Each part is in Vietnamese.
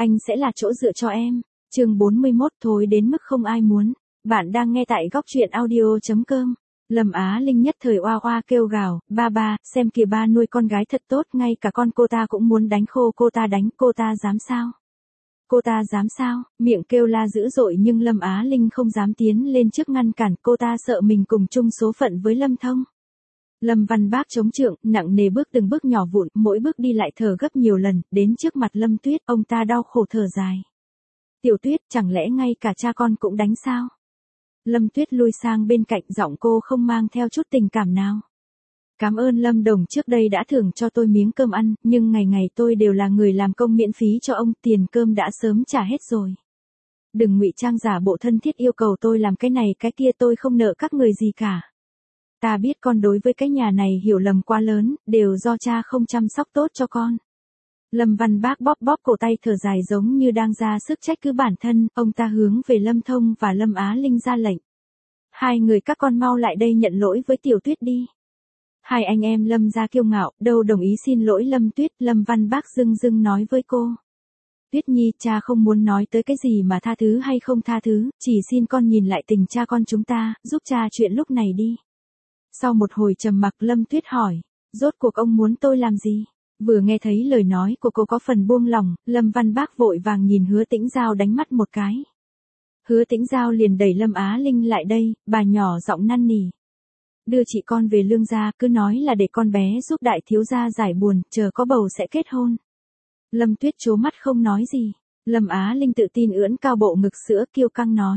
Anh sẽ là chỗ dựa cho em. Chương 41 thối đến mức không ai muốn. Bạn đang nghe tại góc truyện audio.com. Lâm Á Linh nhất thời oa oa kêu gào, ba, xem kìa ba nuôi con gái thật tốt, ngay cả con cô ta cũng muốn đánh khô cô ta, đánh cô ta dám sao? Cô ta dám sao? Miệng kêu la dữ dội nhưng Lâm Á Linh không dám tiến lên trước ngăn cản, cô ta sợ mình cùng chung số phận với Lâm Thông. Lâm Văn Bác chống trượng, nặng nề bước từng bước nhỏ vụn, mỗi bước đi lại thở gấp nhiều lần, đến trước mặt Lâm Tuyết, ông ta đau khổ thở dài. Tiểu Tuyết, chẳng lẽ ngay cả cha con cũng đánh sao? Lâm Tuyết lui sang bên cạnh, giọng cô không mang theo chút tình cảm nào. Cảm ơn Lâm Đồng trước đây đã thưởng cho tôi miếng cơm ăn, nhưng ngày ngày tôi đều là người làm công miễn phí cho ông, tiền cơm đã sớm trả hết rồi. Đừng ngụy trang giả bộ thân thiết yêu cầu tôi làm cái này cái kia, tôi không nợ các người gì cả. Ta biết con đối với cái nhà này hiểu lầm quá lớn, đều do cha không chăm sóc tốt cho con. Lâm Văn Bác bóp bóp cổ tay thở dài giống như đang ra sức trách cứ bản thân, ông ta hướng về Lâm Thông và Lâm Á Linh ra lệnh. Hai người các con mau lại đây nhận lỗi với Tiểu Tuyết đi. Hai anh em Lâm gia kiêu ngạo, đâu đồng ý xin lỗi Lâm Tuyết, Lâm Văn Bác dưng dưng nói với cô. Tuyết Nhi, cha không muốn nói tới cái gì mà tha thứ hay không tha thứ, chỉ xin con nhìn lại tình cha con chúng ta, giúp cha chuyện lúc này đi. Sau một hồi trầm mặc Lâm Tuyết hỏi, rốt cuộc ông muốn tôi làm gì? Vừa nghe thấy lời nói của cô có phần buông lòng, Lâm Văn Bác vội vàng nhìn Hứa Tĩnh Giao đánh mắt một cái. Hứa Tĩnh Giao liền đẩy Lâm Á Linh lại đây, bà nhỏ giọng năn nỉ. Đưa chị con về Lương gia, cứ nói là để con bé giúp đại thiếu gia giải buồn, chờ có bầu sẽ kết hôn. Lâm Tuyết trố mắt không nói gì. Lâm Á Linh tự tin ưỡn cao bộ ngực sữa kiêu căng nói.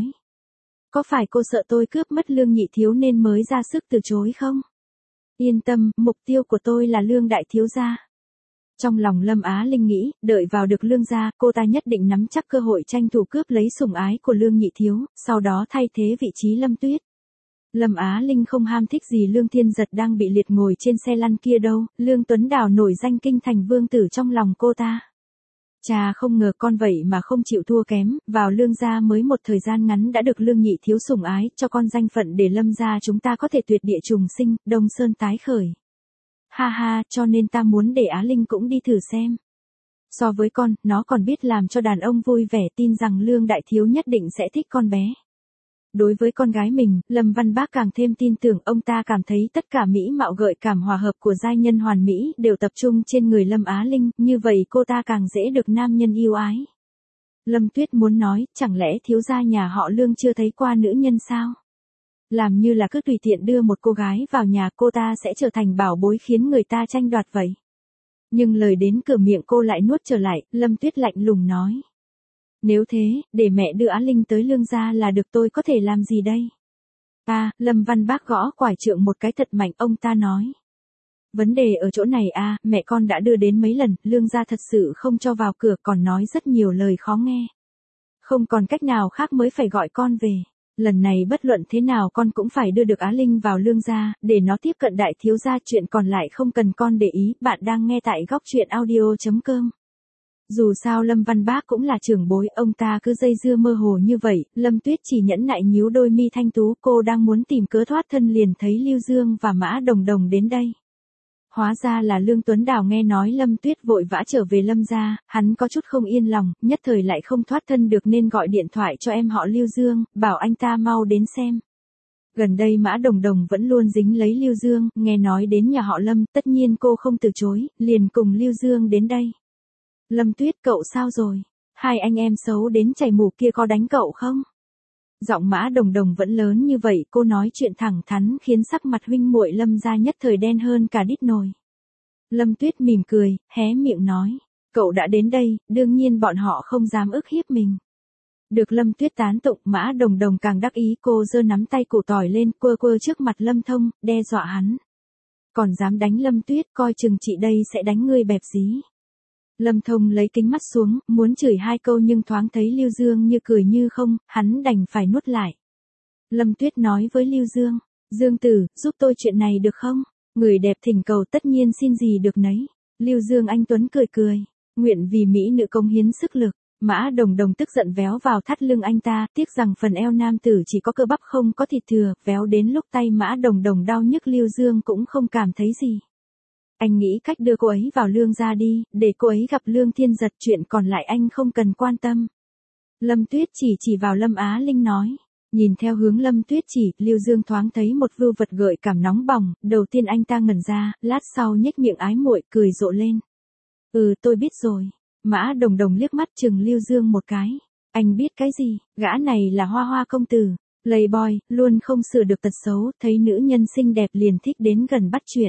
Có phải cô sợ tôi cướp mất Lương nhị thiếu nên mới ra sức từ chối không? Yên tâm, mục tiêu của tôi là Lương đại thiếu gia. Trong lòng Lâm Á Linh nghĩ, đợi vào được Lương gia, cô ta nhất định nắm chắc cơ hội tranh thủ cướp lấy sủng ái của Lương nhị thiếu, sau đó thay thế vị trí Lâm Tuyết. Lâm Á Linh không ham thích gì Lương Thiên Giật đang bị liệt ngồi trên xe lăn kia đâu, Lương Tuấn Đào nổi danh kinh thành vương tử trong lòng cô ta. Cha không ngờ con vậy mà không chịu thua kém, vào Lương gia mới một thời gian ngắn đã được Lương nhị thiếu sủng ái, cho con danh phận để Lâm gia chúng ta có thể tuyệt địa trùng sinh, Đông Sơn tái khởi. Ha ha, cho nên ta muốn để Á Linh cũng đi thử xem. So với con, nó còn biết làm cho đàn ông vui vẻ, tin rằng Lương đại thiếu nhất định sẽ thích con bé. Đối với con gái mình, Lâm Văn Bác càng thêm tin tưởng, ông ta cảm thấy tất cả mỹ mạo gợi cảm hòa hợp của giai nhân hoàn mỹ đều tập trung trên người Lâm Á Linh, như vậy cô ta càng dễ được nam nhân yêu ái. Lâm Tuyết muốn nói, chẳng lẽ thiếu gia nhà họ Lương chưa thấy qua nữ nhân sao? Làm như là cứ tùy tiện đưa một cô gái vào nhà, cô ta sẽ trở thành bảo bối khiến người ta tranh đoạt vậy. Nhưng lời đến cửa miệng cô lại nuốt trở lại, Lâm Tuyết lạnh lùng nói. Nếu thế, để mẹ đưa Á Linh tới Lương gia là được, tôi có thể làm gì đây? Lâm Văn Bác gõ quải trượng một cái thật mạnh, ông ta nói. Vấn đề ở chỗ này mẹ con đã đưa đến mấy lần, Lương gia thật sự không cho vào cửa, còn nói rất nhiều lời khó nghe. Không còn cách nào khác mới phải gọi con về. Lần này bất luận thế nào con cũng phải đưa được Á Linh vào Lương gia, để nó tiếp cận đại thiếu gia, chuyện còn lại không cần con để ý. Bạn đang nghe tại góc truyện audio.com. Dù sao Lâm Văn Bác cũng là trưởng bối, ông ta cứ dây dưa mơ hồ như vậy, Lâm Tuyết chỉ nhẫn nại nhíu đôi mi thanh tú, cô đang muốn tìm cớ thoát thân liền thấy Lưu Dương và Mã Đồng Đồng đến đây. Hóa ra là Lương Tuấn Đào nghe nói Lâm Tuyết vội vã trở về Lâm gia, hắn có chút không yên lòng, nhất thời lại không thoát thân được nên gọi điện thoại cho em họ Lưu Dương, bảo anh ta mau đến xem. Gần đây Mã Đồng Đồng vẫn luôn dính lấy Lưu Dương, nghe nói đến nhà họ Lâm, tất nhiên cô không từ chối, liền cùng Lưu Dương đến đây. Lâm Tuyết, cậu sao rồi? Hai anh em xấu đến chảy mù kia có đánh cậu không? Giọng Mã Đồng Đồng vẫn lớn như vậy, cô nói chuyện thẳng thắn khiến sắc mặt huynh muội Lâm gia nhất thời đen hơn cả đít nồi. Lâm Tuyết mỉm cười, hé miệng nói, cậu đã đến đây, đương nhiên bọn họ không dám ức hiếp mình. Được Lâm Tuyết tán tụng, Mã Đồng Đồng càng đắc ý, cô giơ nắm tay củ tỏi lên, quơ quơ trước mặt Lâm Thông, đe dọa hắn. Còn dám đánh Lâm Tuyết, coi chừng chị đây sẽ đánh ngươi bẹp dí. Lâm Thông lấy kính mắt xuống, muốn chửi hai câu nhưng thoáng thấy Lưu Dương như cười như không, hắn đành phải nuốt lại. Lâm Tuyết nói với Lưu Dương, Dương tử, giúp tôi chuyện này được không? Người đẹp thỉnh cầu tất nhiên xin gì được nấy. Lưu Dương anh tuấn cười cười, nguyện vì mỹ nữ cống hiến sức lực. Mã Đồng Đồng tức giận véo vào thắt lưng anh ta, tiếc rằng phần eo nam tử chỉ có cơ bắp không có thịt thừa, véo đến lúc tay Mã Đồng Đồng đau nhức Lưu Dương cũng không cảm thấy gì. Anh nghĩ cách đưa cô ấy vào Lương gia đi, để cô ấy gặp Lương Thiên Giật, chuyện còn lại anh không cần quan tâm. Lâm Tuyết chỉ vào Lâm Á Linh nói. Nhìn theo hướng Lâm Tuyết chỉ, Lưu Dương thoáng thấy một vưu vật gợi cảm nóng bỏng, đầu tiên anh ta ngẩn ra, lát sau nhếch miệng ái muội cười rộ lên. Tôi biết rồi. Mã Đồng Đồng liếc mắt chừng Lưu Dương một cái. Anh biết cái gì, gã này là Hoa Hoa công tử, playboy, luôn không sửa được tật xấu, thấy nữ nhân xinh đẹp liền thích đến gần bắt chuyện.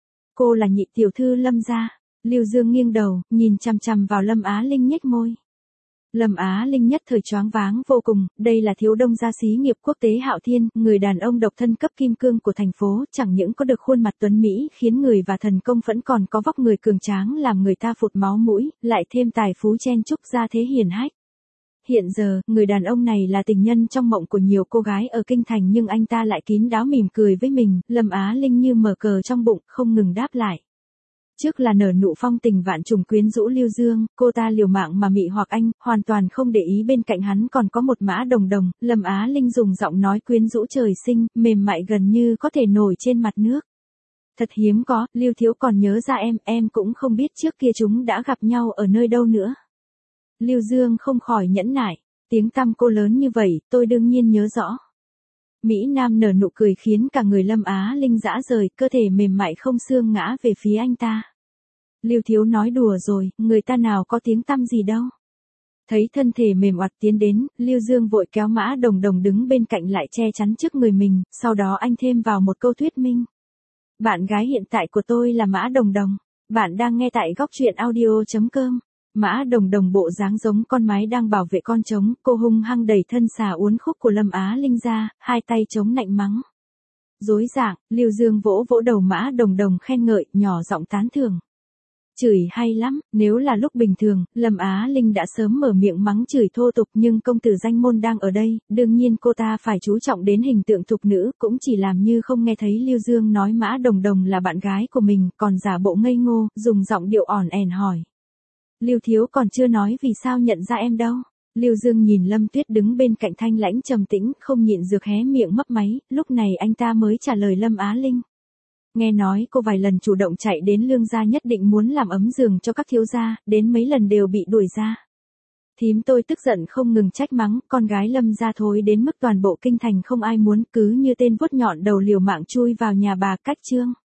Cô là nhị tiểu thư Lâm gia. Lưu Dương nghiêng đầu, nhìn chằm chằm vào Lâm Á Linh nhếch môi. Lâm Á Linh nhất thời choáng váng vô cùng, đây là thiếu đông gia xí nghiệp quốc tế Hạo Thiên, người đàn ông độc thân cấp kim cương của thành phố, chẳng những có được khuôn mặt tuấn mỹ khiến người và thần công phẫn, còn có vóc người cường tráng làm người ta phụt máu mũi, lại thêm tài phú chen chúc gia thế hiển hách. Hiện giờ, người đàn ông này là tình nhân trong mộng của nhiều cô gái ở kinh thành, nhưng anh ta lại kín đáo mỉm cười với mình. Lâm Á Linh như mở cờ trong bụng, không ngừng đáp lại. Trước là nở nụ phong tình vạn trùng quyến rũ Lưu Dương, cô ta liều mạng mà mị hoặc anh, hoàn toàn không để ý bên cạnh hắn còn có một Mã Đồng Đồng. Lâm Á Linh dùng giọng nói quyến rũ trời sinh, mềm mại gần như có thể nổi trên mặt nước. Thật hiếm có, Lưu thiếu còn nhớ ra em cũng không biết trước kia chúng đã gặp nhau ở nơi đâu nữa. Lưu Dương không khỏi nhẫn nại, tiếng tăm cô lớn như vậy, tôi đương nhiên nhớ rõ. Mỹ Nam nở nụ cười khiến cả người Lâm Á Linh rã rời, cơ thể mềm mại không xương ngã về phía anh ta. Lưu thiếu nói đùa rồi, người ta nào có tiếng tăm gì đâu. Thấy thân thể mềm oặt tiến đến, Lưu Dương vội kéo Mã Đồng Đồng đứng bên cạnh lại che chắn trước người mình, sau đó anh thêm vào một câu thuyết minh. Bạn gái hiện tại của tôi là Mã Đồng Đồng, bạn đang nghe tại góc truyện audio.com. Mã Đồng Đồng bộ dáng giống con mái đang bảo vệ con trống, cô hung hăng đẩy thân xà uốn khúc của Lâm Á Linh ra, hai tay chống nạnh mắng. Dối dạng, Lưu Dương vỗ vỗ đầu Mã Đồng Đồng khen ngợi, nhỏ giọng tán thưởng. Chửi hay lắm, nếu là lúc bình thường, Lâm Á Linh đã sớm mở miệng mắng chửi thô tục, nhưng công tử danh môn đang ở đây, đương nhiên cô ta phải chú trọng đến hình tượng thục nữ, cũng chỉ làm như không nghe thấy Lưu Dương nói Mã Đồng Đồng là bạn gái của mình, còn giả bộ ngây ngô, dùng giọng điệu ỏn ẻn hỏi. Lưu thiếu còn chưa nói vì sao nhận ra em đâu. Lưu Dương nhìn Lâm Tuyết đứng bên cạnh thanh lãnh trầm tĩnh, không nhịn được hé miệng mấp máy, lúc này anh ta mới trả lời Lâm Á Linh. Nghe nói cô vài lần chủ động chạy đến Lương gia, nhất định muốn làm ấm giường cho các thiếu gia, đến mấy lần đều bị đuổi ra. Thím tôi tức giận không ngừng trách mắng, con gái Lâm gia thối đến mức toàn bộ kinh thành không ai muốn, cứ như tên vuốt nhọn đầu liều mạng chui vào nhà bà. Cách chương